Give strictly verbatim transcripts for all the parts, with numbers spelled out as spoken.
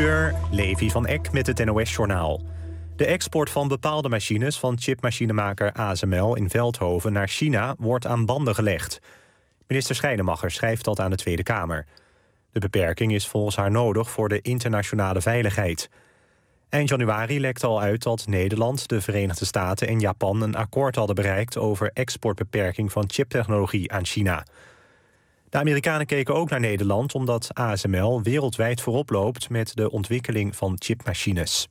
uur, Levi van Eck met het N O S-journaal. De export van bepaalde machines van chipmachinemaker A S M L in Veldhoven naar China wordt aan banden gelegd. Minister Schrijnemacher schrijft dat aan de Tweede Kamer. De beperking is volgens haar nodig voor de internationale veiligheid. Eind januari lekte al uit dat Nederland, de Verenigde Staten en Japan een akkoord hadden bereikt over exportbeperking van chiptechnologie aan China. De Amerikanen keken ook naar Nederland omdat A S M L wereldwijd voorop loopt met de ontwikkeling van chipmachines.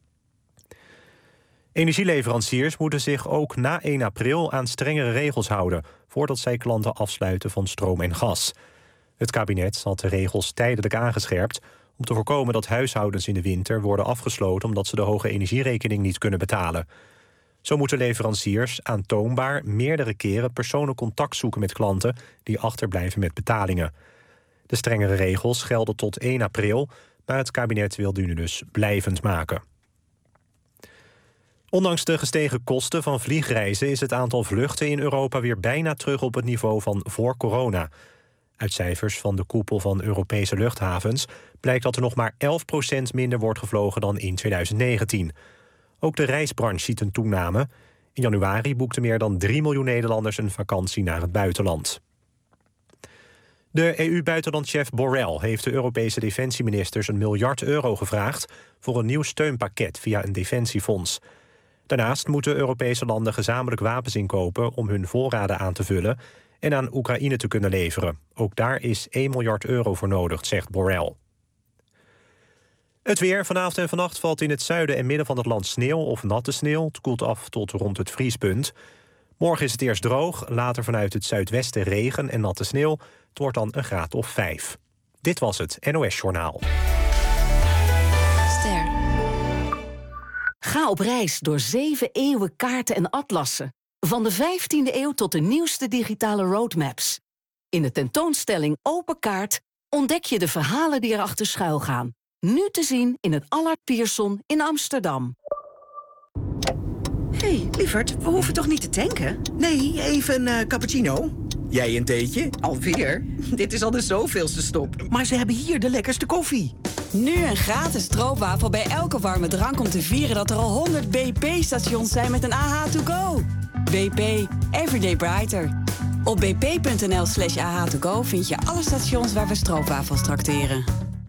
Energieleveranciers moeten zich ook na één april aan strengere regels houden voordat zij klanten afsluiten van stroom en gas. Het kabinet had de regels tijdelijk aangescherpt om te voorkomen dat huishoudens in de winter worden afgesloten omdat ze de hoge energierekening niet kunnen betalen. Zo moeten leveranciers aantoonbaar meerdere keren persoonlijk contact zoeken met klanten die achterblijven met betalingen. De strengere regels gelden tot één april, maar het kabinet wil die nu dus blijvend maken. Ondanks de gestegen kosten van vliegreizen is het aantal vluchten in Europa weer bijna terug op het niveau van voor corona. Uit cijfers van de koepel van Europese luchthavens blijkt dat er nog maar elf procent minder wordt gevlogen dan in twintig negentien. Ook de reisbranche ziet een toename. In januari boekten meer dan drie miljoen Nederlanders een vakantie naar het buitenland. De E U-buitenlandchef Borrell heeft de Europese defensieministers een miljard euro gevraagd voor een nieuw steunpakket via een defensiefonds. Daarnaast moeten Europese landen gezamenlijk wapens inkopen om hun voorraden aan te vullen en aan Oekraïne te kunnen leveren. Ook daar is één miljard euro voor nodig, zegt Borrell. Het weer. Vanavond en vannacht valt in het zuiden en midden van het land sneeuw of natte sneeuw. Het koelt af tot rond het vriespunt. Morgen is het eerst droog, later vanuit het zuidwesten regen en natte sneeuw. Het wordt dan een graad of vijf. Dit was het N O S-journaal. Ster. Ga op reis door zeven eeuwen kaarten en atlassen. Van de vijftiende eeuw tot de nieuwste digitale roadmaps. In de tentoonstelling Open Kaart ontdek je de verhalen die erachter schuilgaan. Nu te zien in het Allard Pierson in Amsterdam. Hé, hey, lieverd, we hoeven toch niet te tanken? Nee, even een uh, cappuccino. Jij een theetje? Alweer? Dit is al de zoveelste stop. Maar ze hebben hier de lekkerste koffie. Nu een gratis stroopwafel bij elke warme drank om te vieren dat er al honderd B P-stations zijn met een A H to go. B P, Everyday Brighter. Op bp.nl slash AH to go vind je alle stations waar we stroopwafels trakteren.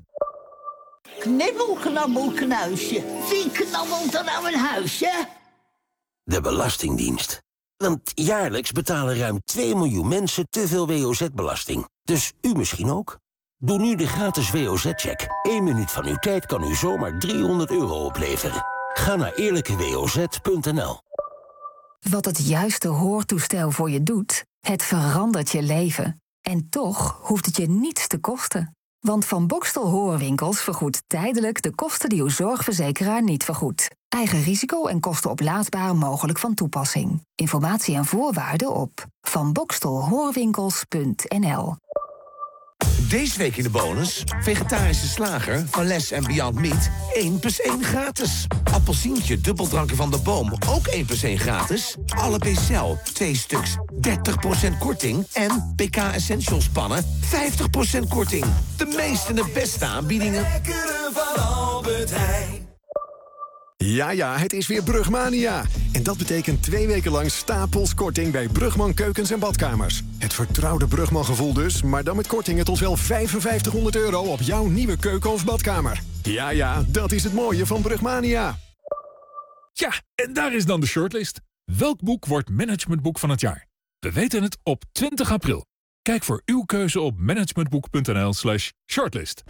Knibbel, knabbel, knuisje. Wie knabbelt er nou een huisje? De Belastingdienst. Want jaarlijks betalen ruim twee miljoen mensen te veel W O Z-belasting. Dus u misschien ook? Doe nu de gratis W O Z-check. Eén minuut van uw tijd kan u zomaar driehonderd euro opleveren. Ga naar eerlijke w o z punt n l. Wat het juiste hoortoestel voor je doet, het verandert je leven. En toch hoeft het je niets te kosten. Want Van Bokstel Hoorwinkels vergoedt tijdelijk de kosten die uw zorgverzekeraar niet vergoedt. Eigen risico en kosten oplaadbaar mogelijk van toepassing. Informatie en voorwaarden op van bokstel hoorwinkels punt n l. Deze week in de bonus: vegetarische slager van Les en Beyond Meat één plus één gratis. Appelsientje dubbeldrankje van de boom ook één plus één gratis. Alle Bcel twee stuks dertig procent korting. En P K Essentials pannen vijftig procent korting. De meeste en de beste aanbiedingen. Lekkere van Albert Heijn. Ja, ja, het is weer Brugmania. En dat betekent twee weken lang stapels korting bij Brugman Keukens en Badkamers. Het vertrouwde Brugman gevoel dus, maar dan met kortingen tot wel vijfenvijftighonderd euro op jouw nieuwe keuken of badkamer. Ja, ja, dat is het mooie van Brugmania. Ja, en daar is dan de shortlist. Welk boek wordt managementboek van het jaar? We weten het op twintig april. Kijk voor uw keuze op managementboek.nl slash shortlist.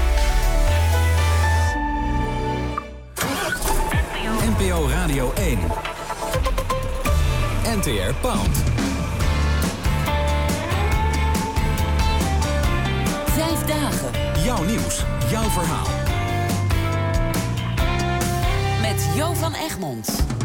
N P O Radio één. N T R Pound. Vijf dagen. Jouw nieuws, jouw verhaal. Met Jo van Egmond.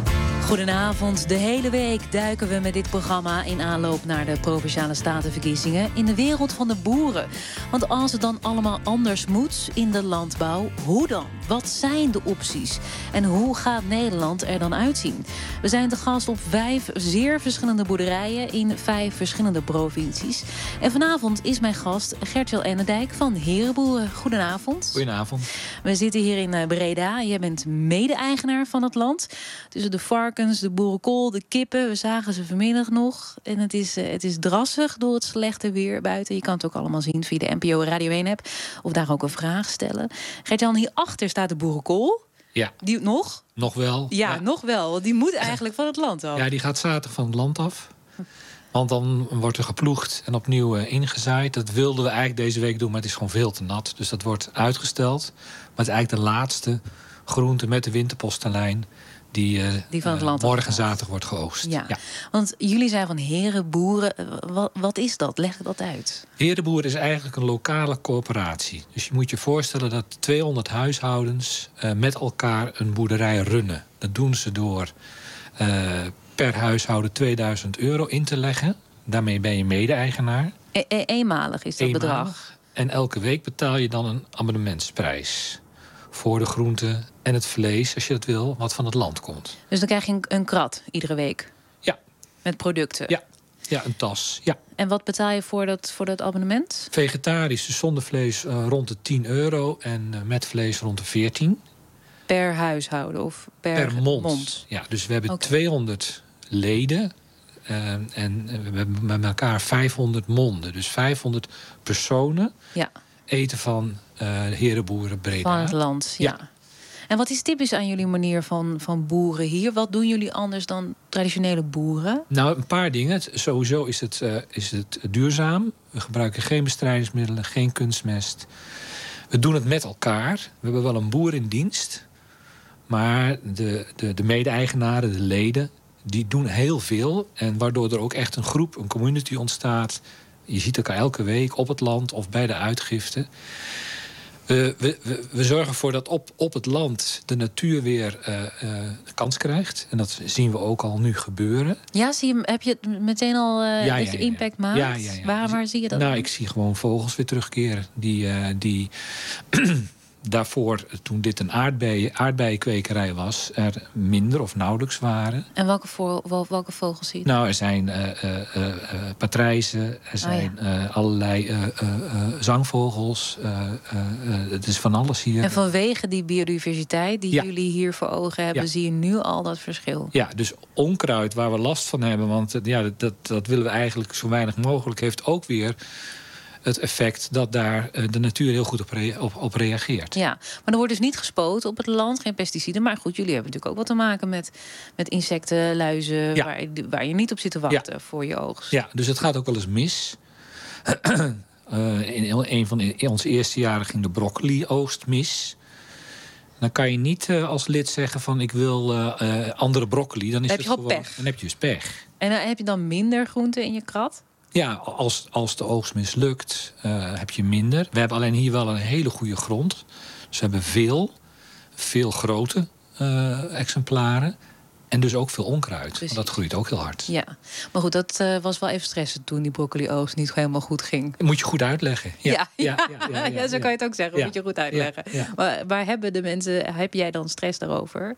Goedenavond. De hele week duiken we met dit programma in aanloop naar de Provinciale Statenverkiezingen in de wereld van de boeren. Want als het dan allemaal anders moet in de landbouw, hoe dan? Wat zijn de opties? En hoe gaat Nederland er dan uitzien? We zijn te gast op vijf zeer verschillende boerderijen in vijf verschillende provincies. En vanavond is mijn gast Gert-Jan Ennedijk van Herenboeren. Goedenavond. Goedenavond. We zitten hier in Breda. Jij bent mede-eigenaar van het land. Tussen de varkens, de boerenkool, de kippen. We zagen ze vanmiddag nog. En het is, uh, het is drassig door het slechte weer buiten. Je kan het ook allemaal zien via de N P O Radio één app. Of daar ook een vraag stellen. Gert-Jan, hierachter staat de boerenkool. Ja. Die nog? Nog wel. Ja, ja, nog wel. Want die moet eigenlijk van het land af. Ja, die gaat zaterdag van het land af. Want dan wordt er geploegd en opnieuw uh, ingezaaid. Dat wilden we eigenlijk deze week doen, maar het is gewoon veel te nat. Dus dat wordt uitgesteld. Maar het is eigenlijk de laatste groente met de winterpostelijn die, uh, die van het land uh, morgen zaterdag wordt geoogst. Ja. Ja. Want jullie zijn van Herenboeren. Wat, wat is dat? Leg dat uit. Herenboeren is eigenlijk een lokale coöperatie. Dus je moet je voorstellen dat tweehonderd huishoudens uh, met elkaar een boerderij runnen. Dat doen ze door uh, per huishouden tweeduizend euro in te leggen. Daarmee ben je mede-eigenaar. E- e- eenmalig is dat Eenmalig. bedrag. En elke week betaal je dan een abonnementsprijs voor de groenten en het vlees, als je dat wil, wat van het land komt. Dus dan krijg je een, een krat iedere week? Ja. Met producten? Ja, ja een tas. Ja. En wat betaal je voor dat, voor dat abonnement? Vegetarisch, dus zonder vlees, uh, rond de tien euro en uh, met vlees rond de veertien. Per huishouden of per, per mond. mond? Ja, dus we hebben Okay. tweehonderd leden. Uh, en we hebben met elkaar vijfhonderd monden. Dus vijfhonderd personen ja. eten van uh, Herenboeren Breda. Van het land, ja. ja. En wat is typisch aan jullie manier van, van boeren hier? Wat doen jullie anders dan traditionele boeren? Nou, een paar dingen. Sowieso is het, uh, is het duurzaam. We gebruiken geen bestrijdingsmiddelen, geen kunstmest. We doen het met elkaar. We hebben wel een boer in dienst. Maar de, de, de mede-eigenaren, de leden, die doen heel veel. En waardoor er ook echt een groep, een community ontstaat. Je ziet elkaar elke week op het land of bij de uitgifte. We, we, we, we zorgen ervoor dat op, op het land de natuur weer uh, uh, kans krijgt. En dat zien we ook al nu gebeuren. Ja, zie je, heb je het meteen al uh, ja, dat ja, je ja, impact ja. maakt? Ja, ja, ja. Waar, dus, waar zie je dat? Nou, dan? ik zie gewoon vogels weer terugkeren. Die, uh, die daarvoor, toen dit een aardbeien, aardbeienkwekerij was, er minder of nauwelijks waren. En welke, voor, wel, welke vogels zie je? Nou, er zijn uh, uh, uh, patrijzen, er zijn oh, ja. uh, allerlei uh, uh, uh, zangvogels. Uh, uh, uh, het is van alles hier. En vanwege die biodiversiteit die ja. jullie hier voor ogen hebben, ja. zie je nu al dat verschil. Ja, dus onkruid waar we last van hebben, want uh, ja, dat, dat willen we eigenlijk zo weinig mogelijk, heeft ook weer het effect dat daar de natuur heel goed op, rea- op, op reageert. Ja, maar er wordt dus niet gespoten op het land, geen pesticiden. Maar goed, jullie hebben natuurlijk ook wat te maken met, met insecten, luizen, ja. waar, waar je niet op zit te wachten ja. voor je oogst. Ja, dus het gaat ook wel eens mis. uh, in een van de, in onze eerste jaren ging de broccoli-oogst mis. Dan kan je niet uh, als lid zeggen van ik wil uh, uh, andere broccoli. Dan is heb het je gewoon pech. Dan heb je dus pech. En uh, heb je dan minder groenten in je krat? Ja, als, als de oogst mislukt, uh, heb je minder. We hebben alleen hier wel een hele goede grond. Dus we hebben veel, veel grote uh, exemplaren. En dus ook veel onkruid. Want dat groeit ook heel hard. Ja, maar goed, dat uh, was wel even stressen toen die broccoli-oogst niet helemaal goed ging. Dat moet je goed uitleggen. Ja, ja, ja, ja, ja, ja, ja, ja zo kan je het ook zeggen. Ja. Moet je goed uitleggen. Ja, ja. Maar waar hebben de mensen, heb jij dan stress daarover?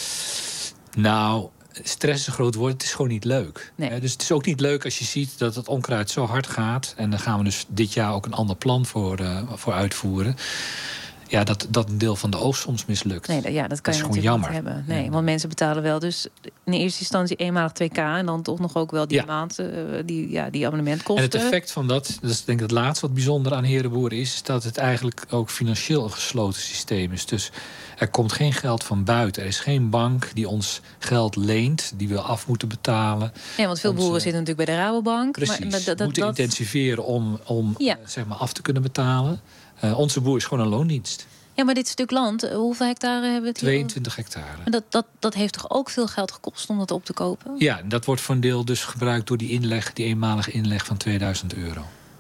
Nou, stress is een groot woord. Het is gewoon niet leuk. Nee. Dus het is ook niet leuk als je ziet dat het onkruid zo hard gaat. En daar gaan we dus dit jaar ook een ander plan voor, uh, voor uitvoeren. Ja, dat, dat een deel van de oogst soms mislukt. Nee, ja, dat kan dat je is natuurlijk gewoon niet jammer. hebben. Nee, ja. Want mensen betalen wel dus in eerste instantie eenmalig twee k... en dan toch nog ook wel die ja. maand, uh, die, ja, die abonnementkosten. En het effect van dat, dat is denk ik het laatste wat bijzonder aan Herenboeren is, is dat het eigenlijk ook financieel een gesloten systeem is. Dus er komt geen geld van buiten. Er is geen bank die ons geld leent, die we af moeten betalen. Nee, want veel ons, boeren zitten natuurlijk bij de Rabobank. Precies, maar dat, dat, moeten dat... intensiveren om, om ja. uh, zeg maar af te kunnen betalen. Uh, onze boer is gewoon een loondienst. Ja, maar dit stuk land, hoeveel hectare hebben we het hier? tweeëntwintig hectare. En dat, dat, dat heeft toch ook veel geld gekost om dat op te kopen? Ja, dat wordt voor een deel dus gebruikt door die inleg, die eenmalige inleg van tweeduizend euro.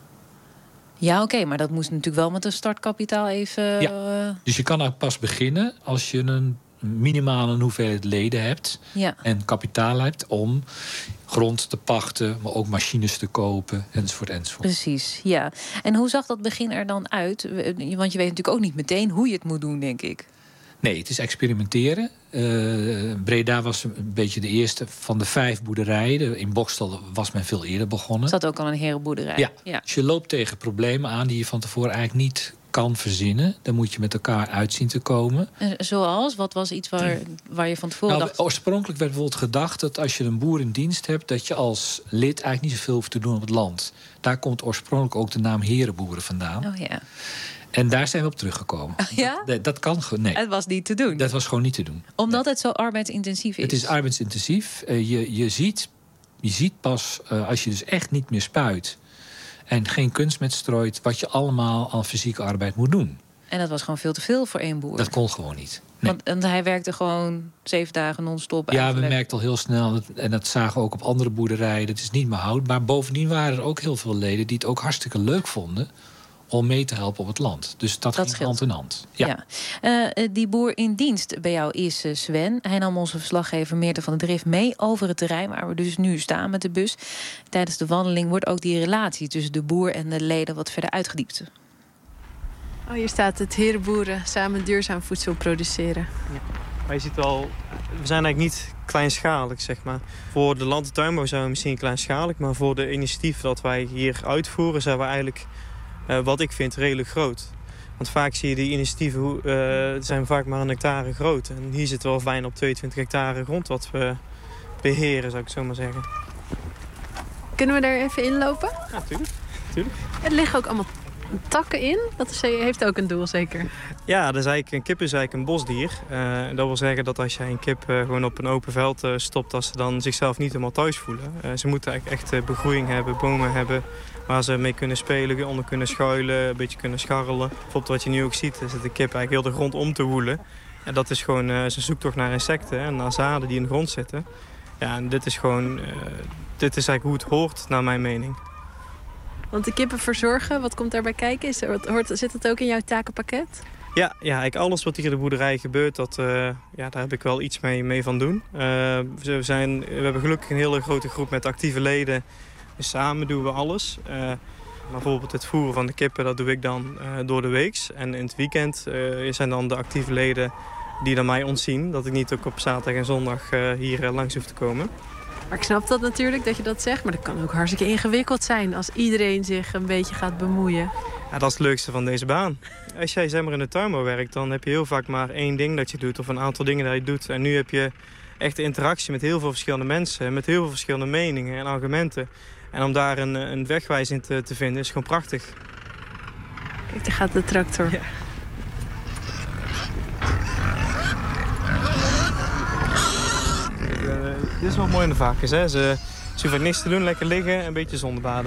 Ja, oké, okay, maar dat moest natuurlijk wel met een startkapitaal even... Ja. Dus je kan er pas beginnen als je een, minimaal een hoeveelheid leden hebt. Ja. En kapitaal hebt om grond te pachten, maar ook machines te kopen, enzovoort, enzovoort. Precies, ja. En hoe zag dat begin er dan uit? Want je weet natuurlijk ook niet meteen hoe je het moet doen, denk ik. Nee, het is experimenteren. Uh, Breda was een beetje de eerste van de vijf boerderijen. In Bokstel was men veel eerder begonnen. Er zat ook al een herenboerderij. Ja. ja. Dus je loopt tegen problemen aan die je van tevoren eigenlijk niet kan verzinnen. Dan moet je met elkaar uitzien te komen. En zoals? Wat was iets waar, waar je van tevoren nou, dacht... Oorspronkelijk werd bijvoorbeeld gedacht dat als je een boer in dienst hebt, dat je als lid eigenlijk niet zoveel hoeft te doen op het land. Daar komt oorspronkelijk ook de naam herenboeren vandaan. Oh ja. En daar zijn we op teruggekomen. Ja? Dat, dat kan gewoon. Nee. Het was niet te doen. Dat was gewoon niet te doen. Omdat nee. het zo arbeidsintensief is. Het is arbeidsintensief. Uh, je, je, ziet, je ziet pas uh, als je dus echt niet meer spuit en geen kunstmest strooit, wat je allemaal aan fysieke arbeid moet doen. En dat was gewoon veel te veel voor één boer. Dat kon gewoon niet. Nee. Want en hij werkte gewoon zeven dagen non-stop. Ja, eigenlijk. we merkten al heel snel, en dat zagen we ook op andere boerderijen, dat is niet meer houdbaar. Bovendien waren er ook heel veel leden die het ook hartstikke leuk vonden om mee te helpen op het land. Dus dat, dat ging hand in hand. Ja. Ja. Uh, die boer in dienst bij jou is uh, Sven. Hij nam onze verslaggever Meerte van der Drift mee over het terrein waar we dus nu staan met de bus. Tijdens de wandeling wordt ook die relatie tussen de boer en de leden wat verder uitgediept. Oh, hier staat het herenboeren samen duurzaam voedsel produceren. Ja. Maar je ziet wel, we zijn eigenlijk niet kleinschalig, zeg maar. Voor de land- en tuinbouw zijn we misschien kleinschalig, maar voor de initiatief dat wij hier uitvoeren zijn we eigenlijk, Uh, wat ik vind, redelijk groot. Want vaak zie je die initiatieven uh, zijn vaak maar een hectare groot. En hier zitten wel bijna op tweeëntwintig hectare grond wat we beheren, zou ik zo maar zeggen. Kunnen we daar even inlopen? Ja, tuurlijk. tuurlijk. Er liggen ook allemaal takken in. Dat is, heeft ook een doel, zeker? Ja, dat is eigenlijk, een kip is eigenlijk een bosdier. Uh, dat wil zeggen dat als jij een kip uh, gewoon op een open veld uh, stopt, dat ze dan zichzelf niet helemaal thuis voelen. Uh, ze moeten eigenlijk echt uh, begroeiing hebben, bomen hebben, waar ze mee kunnen spelen, onder kunnen schuilen, een beetje kunnen scharrelen. Bijvoorbeeld wat je nu ook ziet, is dat de kip eigenlijk heel de grond om te woelen. En dat is gewoon uh, zijn zoektocht naar insecten en naar zaden die in de grond zitten. Ja, en dit is gewoon, uh, dit is eigenlijk hoe het hoort, naar mijn mening. Want de kippen verzorgen, wat komt daarbij kijken? Is er, hoort, zit dat ook in jouw takenpakket? Ja, ja, eigenlijk alles wat hier in de boerderij gebeurt, dat, uh, ja, daar heb ik wel iets mee, mee van doen. Uh, we, zijn, we hebben gelukkig een hele grote groep met actieve leden. Dus samen doen we alles. Uh, bijvoorbeeld het voeren van de kippen, dat doe ik dan uh, door de weeks. En in het weekend uh, zijn dan de actieve leden die dan mij ontzien. Dat ik niet ook op zaterdag en zondag uh, hier uh, langs hoef te komen. Maar ik snap dat natuurlijk, dat je dat zegt. Maar dat kan ook hartstikke ingewikkeld zijn als iedereen zich een beetje gaat bemoeien. Ja, dat is het leukste van deze baan. Als jij zeg maar in de tuinbouw werkt, dan heb je heel vaak maar één ding dat je doet. Of een aantal dingen dat je doet. En nu heb je echt interactie met heel veel verschillende mensen. Met heel veel verschillende meningen en argumenten. En om daar een, een wegwijs in te, te vinden is gewoon prachtig. Kijk, daar gaat de tractor. Ja. Uh, dit is wel mooi in de varkens, hè. Ze, ze hoeven niks te doen, lekker liggen en een beetje zonnebaden.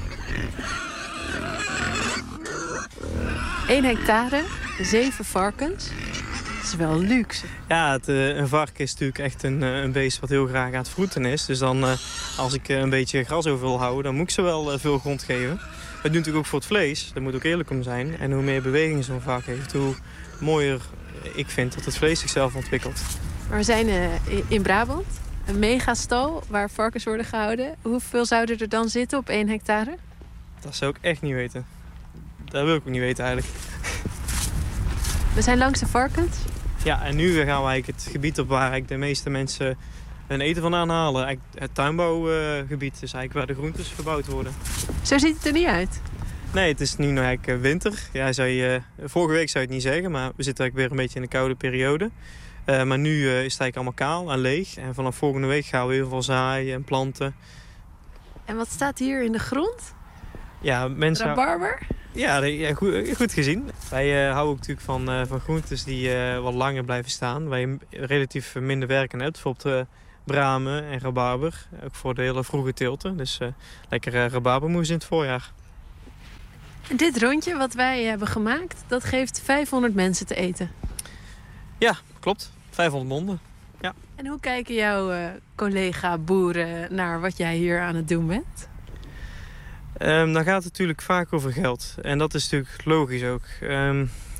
Eén hectare, zeven varkens. Dat is wel luxe. Ja, het, uh, een varken is natuurlijk echt een, uh, een beest wat heel graag aan het vroeten is. Dus dan, uh, als ik uh, een beetje gras over wil houden, dan moet ik ze wel uh, veel grond geven. Dat doen natuurlijk ook voor het vlees, daar moet ook eerlijk om zijn. En hoe meer beweging zo'n varken heeft, hoe mooier ik vind dat het vlees zichzelf ontwikkelt. Maar we zijn uh, in Brabant, een megastal waar varkens worden gehouden. Hoeveel zouden er dan zitten op één hectare? Dat zou ik echt niet weten. Dat wil ik ook niet weten eigenlijk. We zijn langs de varkens. Ja, en nu gaan we eigenlijk het gebied op waar eigenlijk de meeste mensen hun eten vandaan halen. Eigenlijk het tuinbouwgebied is eigenlijk waar de groentes verbouwd worden. Zo ziet het er niet uit? Nee, het is nu nog eigenlijk winter. Ja, zou je, vorige week zou je het niet zeggen, maar we zitten eigenlijk weer een beetje in de koude periode. Uh, maar nu uh, is het eigenlijk allemaal kaal en leeg. En vanaf volgende week gaan we heel veel zaaien en planten. En wat staat hier in de grond? Ja, mensen... Rabarber? Ja, ja goed, goed gezien. Wij uh, houden ook natuurlijk van, uh, van groentes die uh, wat langer blijven staan. Waar je relatief minder werk aan hebt. Bijvoorbeeld uh, bramen en rabarber. Ook voor de hele vroege teelten. Dus uh, lekker uh, rabarbermoes in het voorjaar. En dit rondje wat wij hebben gemaakt, dat geeft vijfhonderd mensen te eten. Ja, klopt. vijfhonderd monden. Ja. En hoe kijken jouw uh, collega-boeren naar wat jij hier aan het doen bent? Um, dan gaat het natuurlijk vaak over geld. En dat is natuurlijk logisch ook. Um,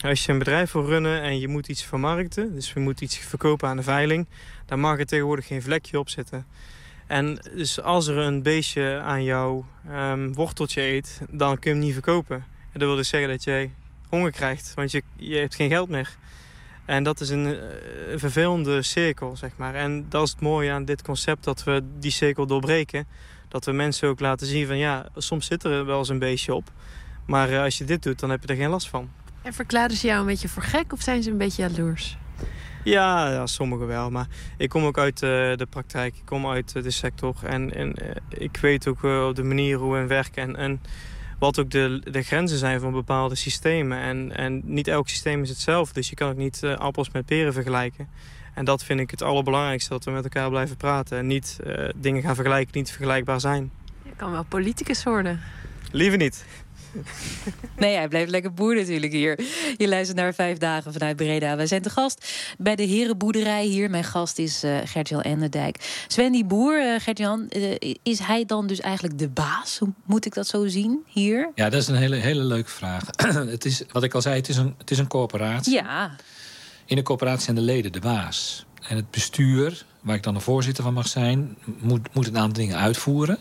Als je een bedrijf wil runnen en je moet iets vermarkten, dus je moet iets verkopen aan de veiling, dan mag er tegenwoordig geen vlekje op zitten. En dus als er een beestje aan jouw um, worteltje eet, dan kun je hem niet verkopen. En dat wil dus zeggen dat jij honger krijgt, want je, je hebt geen geld meer. En dat is een, een vervelende cirkel, zeg maar. En dat is het mooie aan dit concept, dat we die cirkel doorbreken. Dat we mensen ook laten zien van ja, soms zit er wel eens een beestje op. Maar uh, als je dit doet, dan heb je er geen last van. En verklaren ze jou een beetje voor gek of zijn ze een beetje jaloers? Ja, ja, sommigen wel. Maar ik kom ook uit uh, de praktijk. Ik kom uit uh, de sector. En, en uh, ik weet ook uh, op de manier hoe we werken. En, en wat ook de, de grenzen zijn van bepaalde systemen. En, en niet elk systeem is hetzelfde. Dus je kan ook niet uh, appels met peren vergelijken. En dat vind ik het allerbelangrijkste. Dat we met elkaar blijven praten. En niet uh, dingen gaan vergelijken die niet vergelijkbaar zijn. Je kan wel politicus worden. Liever niet. Nee, hij blijft lekker boer natuurlijk hier. Je luistert naar Vijf Dagen vanuit Breda. Wij zijn te gast bij de Herenboerderij hier. Mijn gast is uh, Gert-Jan Enderdijk. Sven, die boer, uh, Gert-Jan, uh, is hij dan dus eigenlijk de baas? Hoe moet ik dat zo zien hier? Ja, dat is een hele, hele leuke vraag. Het is, wat ik al zei, het is een, het is een coöperatie. Ja. In een coöperatie zijn de leden de baas. En het bestuur, waar ik dan de voorzitter van mag zijn, moet, moet een aantal dingen uitvoeren.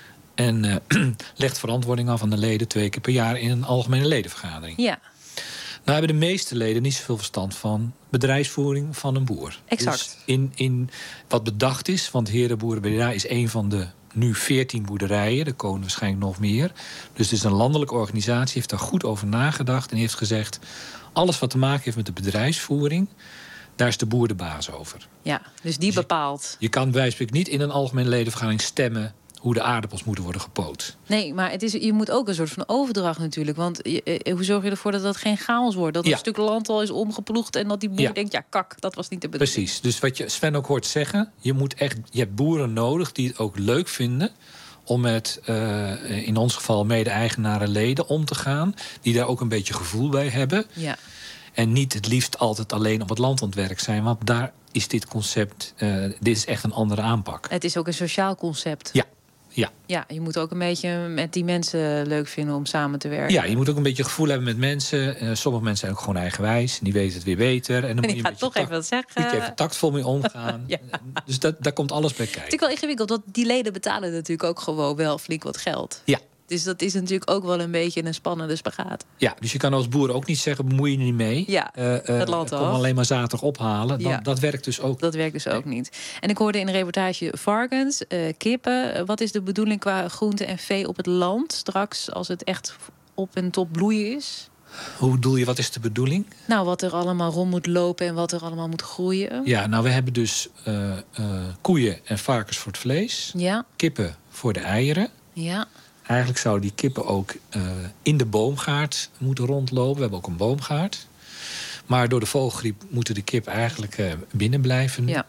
En uh, legt verantwoording af aan de leden twee keer per jaar in een algemene ledenvergadering. Ja. Nou hebben de meeste leden niet zoveel verstand van bedrijfsvoering van een boer. Exact. Dus in, in wat bedacht is, want Herenboerenboerderij is een van de nu veertien boerderijen. Er komen waarschijnlijk nog meer. Dus het is een landelijke organisatie, heeft daar goed over nagedacht en heeft gezegd, alles wat te maken heeft met de bedrijfsvoering, daar is de boer de baas over. Ja, dus die bepaalt. Je kan bij wijze van spreken niet in een algemene ledenvergadering stemmen hoe de aardappels moeten worden gepoot. Nee, maar het is, je moet ook een soort van overdracht natuurlijk. Want je, hoe zorg je ervoor dat dat geen chaos wordt? Dat ja. een stuk land al is omgeploegd en dat die boer ja. denkt, ja kak, dat was niet de bedoeling. Precies, dus wat je Sven ook hoort zeggen, je, moet echt, je hebt boeren nodig die het ook leuk vinden om met, uh, in ons geval mede-eigenaren leden om te gaan, die daar ook een beetje gevoel bij hebben. Ja. En niet het liefst altijd alleen op het land aan het werk zijn, want daar is dit concept, uh, dit is echt een andere aanpak. Het is ook een sociaal concept. Ja. Ja. ja, je moet ook een beetje met die mensen leuk vinden om samen te werken. Ja, je moet ook een beetje gevoel hebben met mensen. Uh, sommige mensen zijn ook gewoon eigenwijs. Die weten het weer beter. En dan moet je gaat toch even wat zeggen. Moet je even tactvol mee omgaan. ja. Dus dat, daar komt alles bij kijken. Het is wel ingewikkeld, want die leden betalen natuurlijk ook gewoon wel flink wat geld. Ja. Dus dat is natuurlijk ook wel een beetje een spannende spagaat. Ja, dus je kan als boer ook niet zeggen, bemoei je niet mee. Ja, uh, uh, het land kom al. alleen maar zaterdag ophalen. Dan, ja. Dat werkt dus ook. Dat werkt dus ook niet. En ik hoorde in de reportage varkens, uh, kippen. Wat is de bedoeling qua groente en vee op het land straks als het echt op en top bloeien is? Hoe bedoel je, wat is de bedoeling? Nou, wat er allemaal rond moet lopen en wat er allemaal moet groeien. Ja, nou, we hebben dus uh, uh, koeien en varkens voor het vlees. Ja. Kippen voor de eieren. Ja. Eigenlijk zouden die kippen ook uh, in de boomgaard moeten rondlopen. We hebben ook een boomgaard. Maar door de vogelgriep moeten de kip eigenlijk uh, binnen blijven. Ja.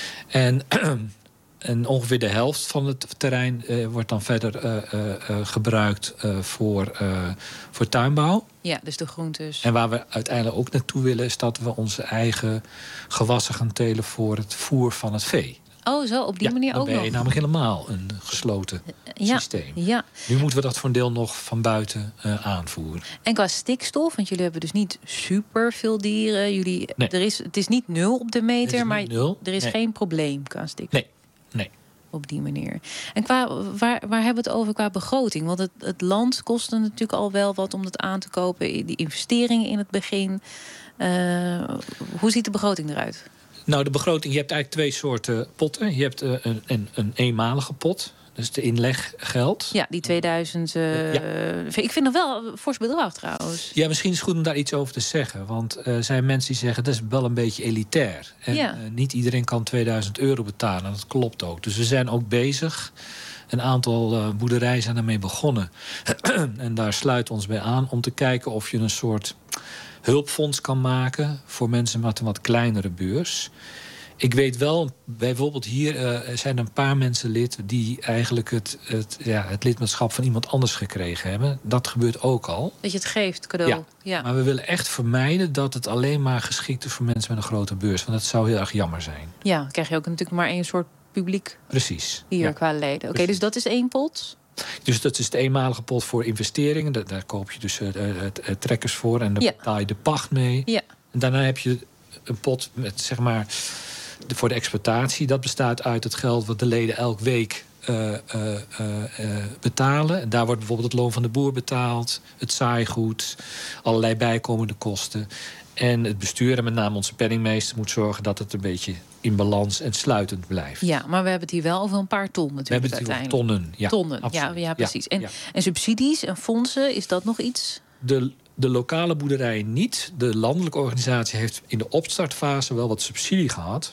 En, en ongeveer de helft van het terrein uh, wordt dan verder uh, uh, uh, gebruikt uh, voor, uh, voor tuinbouw. Ja, dus de groentes. En waar we uiteindelijk ook naartoe willen, is dat we onze eigen gewassen gaan telen voor het voer van het vee. Oh, zo, op die ja, manier dan ook ben je nog? namelijk helemaal een gesloten ja, systeem. Ja. Nu moeten we dat voor een deel nog van buiten uh, aanvoeren. En qua stikstof, want jullie hebben dus niet super veel dieren. Jullie, nee. er is, het is niet nul op de meter, maar nul. er is nee. geen probleem qua stikstof. Nee, nee. Op die manier. En qua, waar, waar hebben we het over qua begroting? Want het, het land kostte natuurlijk al wel wat om dat aan te kopen. Die investeringen in het begin. Uh, hoe ziet de begroting eruit? Nou, de begroting, je hebt eigenlijk twee soorten potten. Je hebt uh, een, een, een eenmalige pot, dus de inleggeld. Ja, die tweeduizend. Uh, ja. Ik vind het wel een fors bedrag trouwens. Ja, misschien is het goed om daar iets over te zeggen. Want er uh, zijn mensen die zeggen, dat is wel een beetje elitair. En ja. uh, niet iedereen kan tweeduizend euro betalen. En dat klopt ook. Dus we zijn ook bezig. Een aantal uh, boerderijen zijn daarmee begonnen. En daar sluiten we ons bij aan om te kijken of je een soort hulpfonds kan maken voor mensen met een wat kleinere beurs. Ik weet wel, bijvoorbeeld hier uh, zijn er een paar mensen lid die eigenlijk het, het, ja, het lidmaatschap van iemand anders gekregen hebben. Dat gebeurt ook al. Dat je het geeft, cadeau. Ja, ja. Maar we willen echt vermijden dat het alleen maar geschikt is voor mensen met een grote beurs. Want dat zou heel erg jammer zijn. Ja, dan krijg je ook natuurlijk maar één soort publiek. Precies. Hier ja. qua leden. Oké, okay, dus dat is één pot? Dus dat is de eenmalige pot voor investeringen. Daar, daar koop je dus uh, uh, uh, trekkers voor en daar ja. betaal je de pacht mee. Ja. En daarna heb je een pot met, zeg maar, de, voor de exploitatie. Dat bestaat uit het geld wat de leden elke week uh, uh, uh, uh, betalen. En daar wordt bijvoorbeeld het loon van de boer betaald, het zaaigoed, allerlei bijkomende kosten. En het bestuur, en met name onze penningmeester, moet zorgen dat het een beetje in balans en sluitend blijft. Ja, maar we hebben het hier wel over een paar ton natuurlijk. We hebben het hier over tonnen. Ja, tonnen, ja, ja, precies. Ja, en, ja. en subsidies en fondsen, is dat nog iets? De, de lokale boerderijen niet. De landelijke organisatie heeft in de opstartfase wel wat subsidie gehad.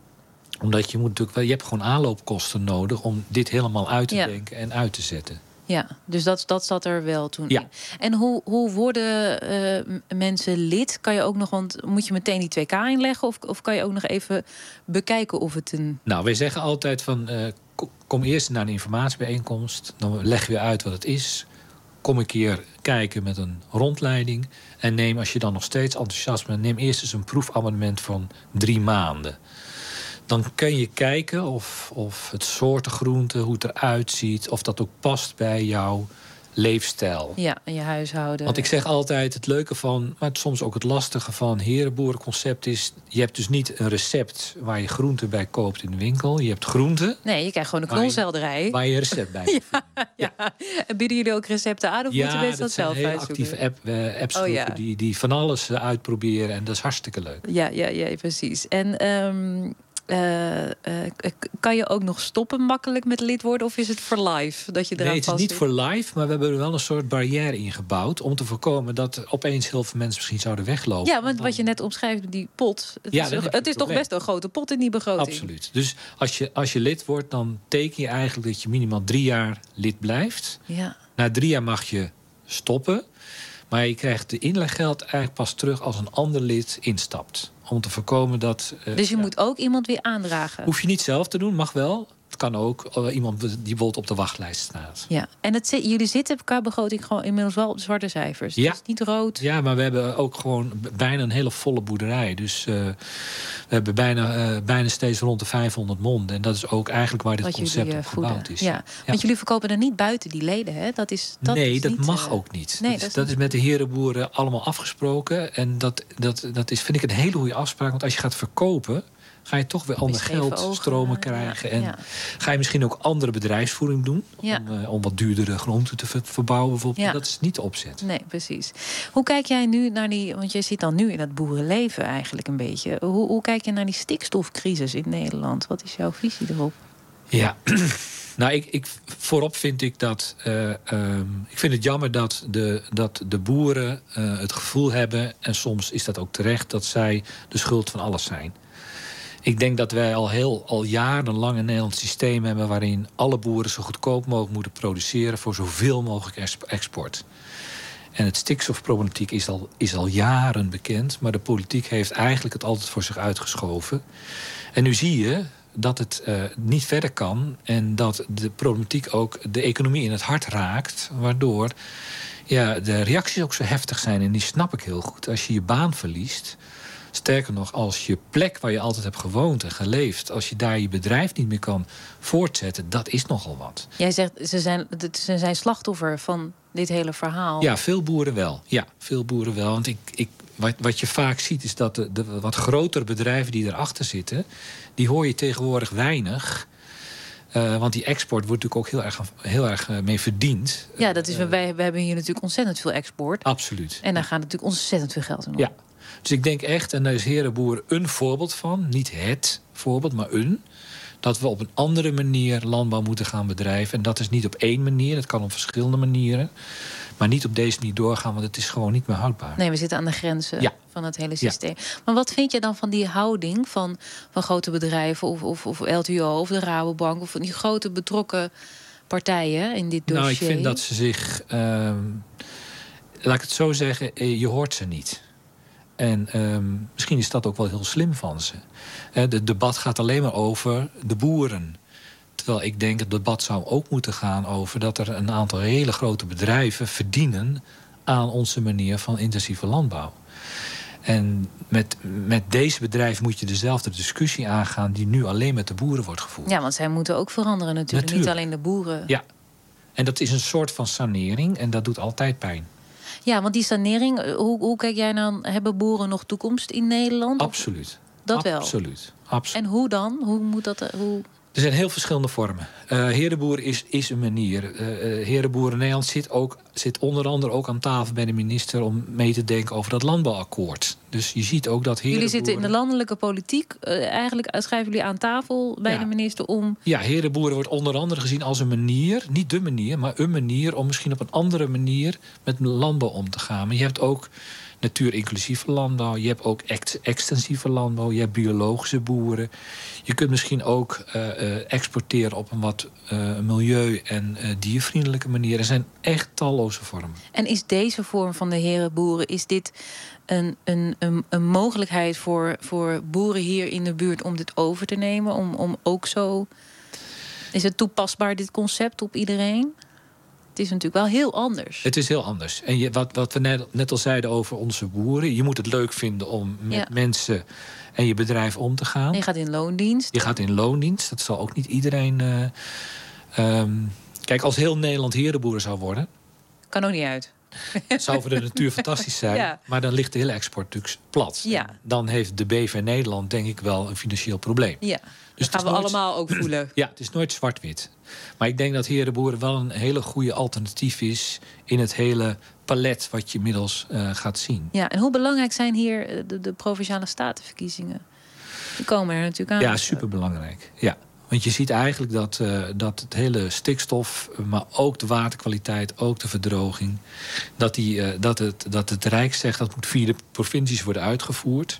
Omdat je moet natuurlijk wel, je hebt gewoon aanloopkosten nodig om dit helemaal uit te ja. denken en uit te zetten. Ja, dus dat, dat zat er wel toen ja. in. En hoe, hoe worden uh, mensen lid? Kan je ook nog, want moet je meteen die twee k inleggen? Of, of kan je ook nog even bekijken of het een... Nou, wij zeggen altijd van, uh, kom eerst naar een informatiebijeenkomst. Dan leggen we uit wat het is. Kom een keer kijken met een rondleiding. En neem, als je dan nog steeds enthousiast bent, neem eerst eens een proefabonnement van drie maanden. Dan kun je kijken of, of het soorten groente, hoe het eruit ziet, of dat ook past bij jouw leefstijl. Ja, en je huishouden. Want ik zeg altijd het leuke van, maar soms ook het lastige van herenboerenconcept is, je hebt dus niet een recept waar je groenten bij koopt in de winkel. Je hebt groenten. Nee, je krijgt gewoon een knolselderij. Waar je een recept bij ja, ja. ja. En bieden jullie ook recepten aan of ja, moeten mensen dat, dat zelf uitzoeken? Ja, actieve app, uh, apps oh, ja. die, die van alles uh, uitproberen en dat is hartstikke leuk. Ja, ja, ja, precies. En um, Uh, uh, kan je ook nog stoppen makkelijk met lid worden? Of is het voor life dat je eraan Nee, het is vast niet zit? voor life, maar we hebben er wel een soort barrière ingebouwd om te voorkomen dat opeens heel veel mensen misschien zouden weglopen. Ja, want wat je net omschrijft, die pot. Het ja, is, een, het is toch best een grote pot in die begroting. Absoluut. Dus als je, als je lid wordt, dan teken je eigenlijk dat je minimaal drie jaar lid blijft. Ja. Na drie jaar mag je stoppen. Maar je krijgt de inleggeld eigenlijk pas terug als een ander lid instapt. Om te voorkomen dat... Uh, dus je ja. moet ook iemand weer aandragen? Hoef je niet zelf te doen, mag wel. Het kan ook uh, iemand die bijvoorbeeld op de wachtlijst staat. Ja, en het, jullie zitten qua begroting gewoon inmiddels wel op de zwarte cijfers. Ja. Het is niet rood. Ja, maar we hebben ook gewoon bijna een hele volle boerderij. Dus uh, we hebben bijna, uh, bijna steeds rond de vijfhonderd monden. En dat is ook eigenlijk waar dit Wat concept jullie, uh, op gebouwd is. Ja. Ja. Want jullie verkopen er niet buiten die leden, hè? Dat is, dat nee, is dat niet, mag uh, ook niet. Nee, dat, dat is, dat niet... is met de herenboeren allemaal afgesproken. En dat, dat, dat is, vind ik, een hele goede afspraak. Want als je gaat verkopen, ga je toch weer ander geldstromen krijgen. Ja, en ja. ga je misschien ook andere bedrijfsvoering doen. Ja. Om, uh, om wat duurdere groenten te ver, verbouwen bijvoorbeeld. Ja. Dat is niet de opzet. Nee, precies. Hoe kijk jij nu naar die... Want jij zit dan nu in het boerenleven eigenlijk een beetje. Hoe, hoe kijk je naar die stikstofcrisis in Nederland? Wat is jouw visie erop? Ja, nou, ik, ik, voorop vind ik dat... Uh, um, ik vind het jammer dat de, dat de boeren uh, het gevoel hebben... en soms is dat ook terecht, dat zij de schuld van alles zijn. Ik denk dat wij al, heel, al jarenlang een Nederlands systeem hebben... waarin alle boeren zo goedkoop mogelijk moeten produceren... voor zoveel mogelijk export. En het stikstofproblematiek is al, is al jaren bekend... maar de politiek heeft eigenlijk het altijd voor zich uitgeschoven. En nu zie je dat het uh, niet verder kan... en dat de problematiek ook de economie in het hart raakt... waardoor ja, de reacties ook zo heftig zijn. En die snap ik heel goed. Als je je baan verliest... Sterker nog, als je plek waar je altijd hebt gewoond en geleefd... als je daar je bedrijf niet meer kan voortzetten, dat is nogal wat. Jij zegt, ze zijn, ze zijn slachtoffer van dit hele verhaal. Ja, veel boeren wel. Ja, veel boeren wel. Want ik, ik, wat, wat je vaak ziet is dat de, de wat grotere bedrijven die erachter zitten... die hoor je tegenwoordig weinig... Uh, want die export wordt natuurlijk ook heel erg, heel erg uh, mee verdiend. Ja, dat is, uh, wij, we hebben hier natuurlijk ontzettend veel export. Absoluut. En daar gaat natuurlijk ontzettend veel geld in om. Ja. Dus ik denk echt, en daar is Herenboer een voorbeeld van... niet het voorbeeld, maar een... dat we op een andere manier landbouw moeten gaan bedrijven. En dat is niet op één manier, dat kan op verschillende manieren... maar niet op deze manier doorgaan, want het is gewoon niet meer houdbaar. Nee, we zitten aan de grenzen ja. van het hele systeem. Ja. Maar wat vind je dan van die houding van, van grote bedrijven... Of, of, of L T O of de Rabobank... of van die grote betrokken partijen in dit dossier? Nou, ik vind dat ze zich... Uh, laat ik het zo zeggen, je hoort ze niet... En um, misschien is dat ook wel heel slim van ze. Het debat gaat alleen maar over de boeren. Terwijl ik denk, het debat zou ook moeten gaan over... dat er een aantal hele grote bedrijven verdienen... aan onze manier van intensieve landbouw. En met, met deze bedrijven moet je dezelfde discussie aangaan... die nu alleen met de boeren wordt gevoerd. Ja, want zij moeten ook veranderen natuurlijk. natuurlijk. Niet alleen de boeren. Ja. En dat is een soort van sanering en dat doet altijd pijn. Ja, want die sanering, hoe, hoe kijk jij dan? Hebben boeren nog toekomst in Nederland? Absoluut. Dat wel? Absoluut. Absoluut. En hoe dan? Hoe moet dat... Hoe... Er zijn heel verschillende vormen. Uh, Herenboer is, is een manier. Uh, uh, Herenboeren Nederland zit, ook, zit onder andere ook aan tafel bij de minister om mee te denken over dat landbouwakkoord. Dus je ziet ook dat herenboeren... Jullie zitten in de landelijke politiek. Uh, eigenlijk schrijven jullie aan tafel bij ja. de minister om... Ja, herenboeren wordt onder andere gezien als een manier, niet de manier, maar een manier om misschien op een andere manier met landbouw om te gaan. Maar je hebt ook natuurinclusieve landbouw, je hebt ook ex- extensieve landbouw, je hebt biologische boeren. Je kunt misschien ook uh, uh, exporteren op een wat uh, milieu- en uh, diervriendelijke manier. Er zijn echt talloze vormen. En is deze vorm van de herenboeren, is dit een, een, een, een mogelijkheid voor, voor boeren hier in de buurt om dit over te nemen? Om, om ook zo... Is het toepasbaar, dit concept, op iedereen? Het is natuurlijk wel heel anders. Het is heel anders. En je, wat, wat we net, net al zeiden over onze boeren, je moet het leuk vinden om met ja. mensen en je bedrijf om te gaan. En je gaat in loondienst. Je gaat in loondienst. Dat zal ook niet iedereen... Uh, um, kijk, als heel Nederland herenboeren zou worden... Kan ook niet uit. Zou voor de natuur fantastisch zijn. Ja. Maar dan ligt de hele export natuurlijk plat. Ja. Dan heeft de B V Nederland denk ik wel een financieel probleem. Ja. Dus dat gaan we nooit... allemaal ook voelen. Ja, het is nooit zwart-wit. Maar ik denk dat herenboeren wel een hele goede alternatief is in het hele palet wat je inmiddels uh, gaat zien. Ja, en hoe belangrijk zijn hier de, de provinciale statenverkiezingen? Die komen er natuurlijk aan. Ja, superbelangrijk. Ja. Want je ziet eigenlijk dat, uh, dat het hele stikstof, maar ook de waterkwaliteit, ook de verdroging, dat, die, uh, dat, het, dat het Rijk zegt dat moet via de provincies worden uitgevoerd.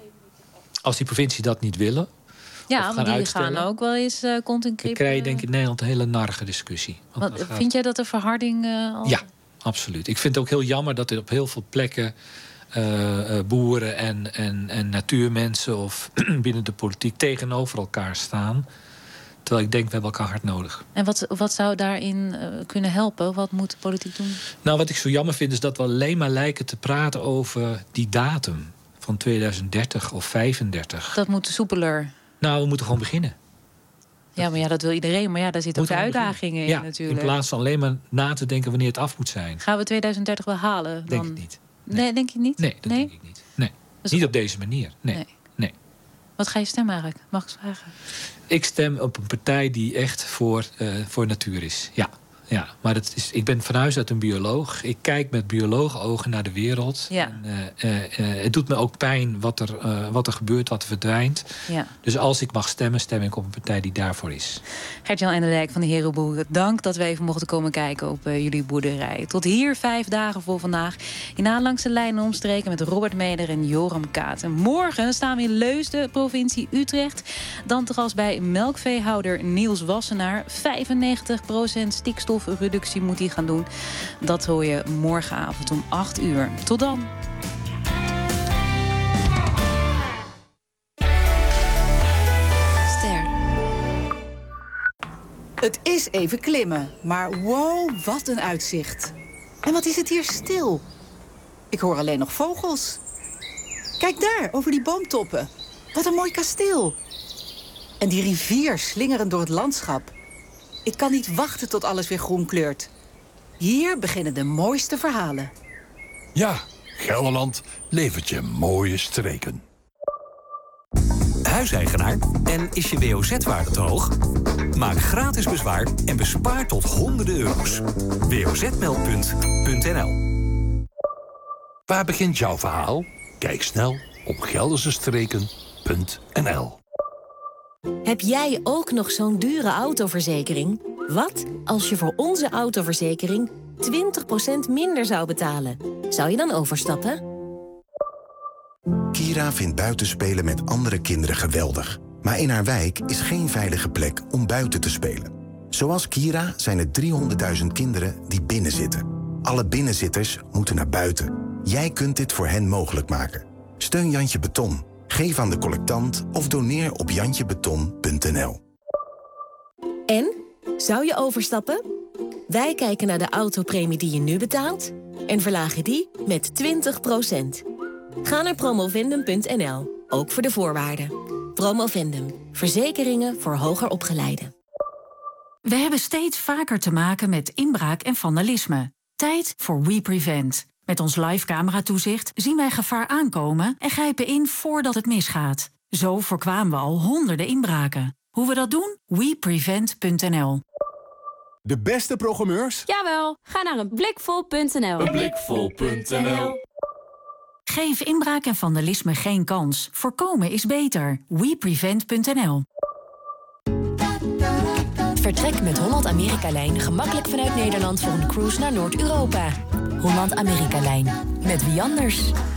Als die provincies dat niet willen. Ja, maar die gaan ook wel eens uh, content dan krijg je denk ik in Nederland een hele narige discussie. Want Wat, gaat... Vind jij dat de verharding uh, al... Ja, absoluut. Ik vind het ook heel jammer dat er op heel veel plekken uh, uh, boeren en, en, en natuurmensen of binnen de politiek tegenover elkaar staan. Terwijl ik denk, we hebben elkaar hard nodig. En wat, wat zou daarin uh, kunnen helpen? Wat moet de politiek doen? Nou, wat ik zo jammer vind is dat we alleen maar lijken te praten over die datum van tweeduizend dertig of vijfendertig. Dat moet soepeler. Nou, we moeten gewoon beginnen. Ja, maar ja, dat wil iedereen. Maar ja, daar zitten ook uitdagingen in ja, natuurlijk. In plaats van alleen maar na te denken wanneer het af moet zijn. Gaan we tweeduizend dertig wel halen? Dan... Denk ik niet. Nee. nee, denk je niet? Nee, dat nee? denk ik niet. Nee. Niet op deze manier. Nee. nee. nee. Wat ga je stemmen eigenlijk? Mag ik eens vragen? Ik stem op een partij die echt voor, uh, voor natuur is. Ja. Ja, maar dat is, ik ben van huis uit een bioloog. Ik kijk met biologen-ogen naar de wereld. Ja. En, uh, uh, uh, het doet me ook pijn wat er, uh, wat er gebeurt, wat er verdwijnt. Ja. Dus als ik mag stemmen, stem ik op een partij die daarvoor is. Gert-Jan Enendijk van de Herenboeren, dank dat we even mochten komen kijken op uh, jullie boerderij. Tot hier vijf dagen voor vandaag. Hierna langs de lijnen omstreken met Robert Meder en Joram Kaat. En morgen staan we in Leusden, provincie Utrecht. Dan te gast bij melkveehouder Niels Wassenaar. vijfennegentig procent stikstof. Reductie moet hij gaan doen. Dat hoor je morgenavond om acht uur. Tot dan. Ster. Het is even klimmen, maar wow, wat een uitzicht. En wat is het hier stil? Ik hoor alleen nog vogels. Kijk daar, over die boomtoppen. Wat een mooi kasteel. En die rivier slingerend door het landschap. Ik kan niet wachten tot alles weer groen kleurt. Hier beginnen de mooiste verhalen. Ja, Gelderland levert je mooie streken. Huiseigenaar en is je W O Z-waarde te hoog? Maak gratis bezwaar en bespaar tot honderden euro's. w o z meldpunt punt n l. Waar begint jouw verhaal? Kijk snel op gelderse streken punt n l. Heb jij ook nog zo'n dure autoverzekering? Wat als je voor onze autoverzekering twintig procent minder zou betalen? Zou je dan overstappen? Kira vindt buitenspelen met andere kinderen geweldig. Maar in haar wijk is geen veilige plek om buiten te spelen. Zoals Kira zijn er driehonderdduizend kinderen die binnenzitten. Alle binnenzitters moeten naar buiten. Jij kunt dit voor hen mogelijk maken. Steun Jantje Beton. Geef aan de collectant of doneer op jantje beton punt n l. En? Zou je overstappen? Wij kijken naar de autopremie die je nu betaalt en verlagen die met twintig procent. Ga naar promovendum punt n l, ook voor de voorwaarden. Promovendum, verzekeringen voor hoger opgeleiden. We hebben steeds vaker te maken met inbraak en vandalisme. Tijd voor WePrevent. Met ons live cameratoezicht zien wij gevaar aankomen en grijpen in voordat het misgaat. Zo voorkwamen we al honderden inbraken. Hoe we dat doen? we prevent punt n l. De beste programmeurs? Jawel, ga naar een blikvol punt n l. een blikvol punt n l. Geef inbraak en vandalisme geen kans. Voorkomen is beter. we prevent punt n l. Vertrek met Holland-Amerika-lijn gemakkelijk vanuit Nederland voor een cruise naar Noord-Europa. Holland-Amerika-lijn. Met wie anders?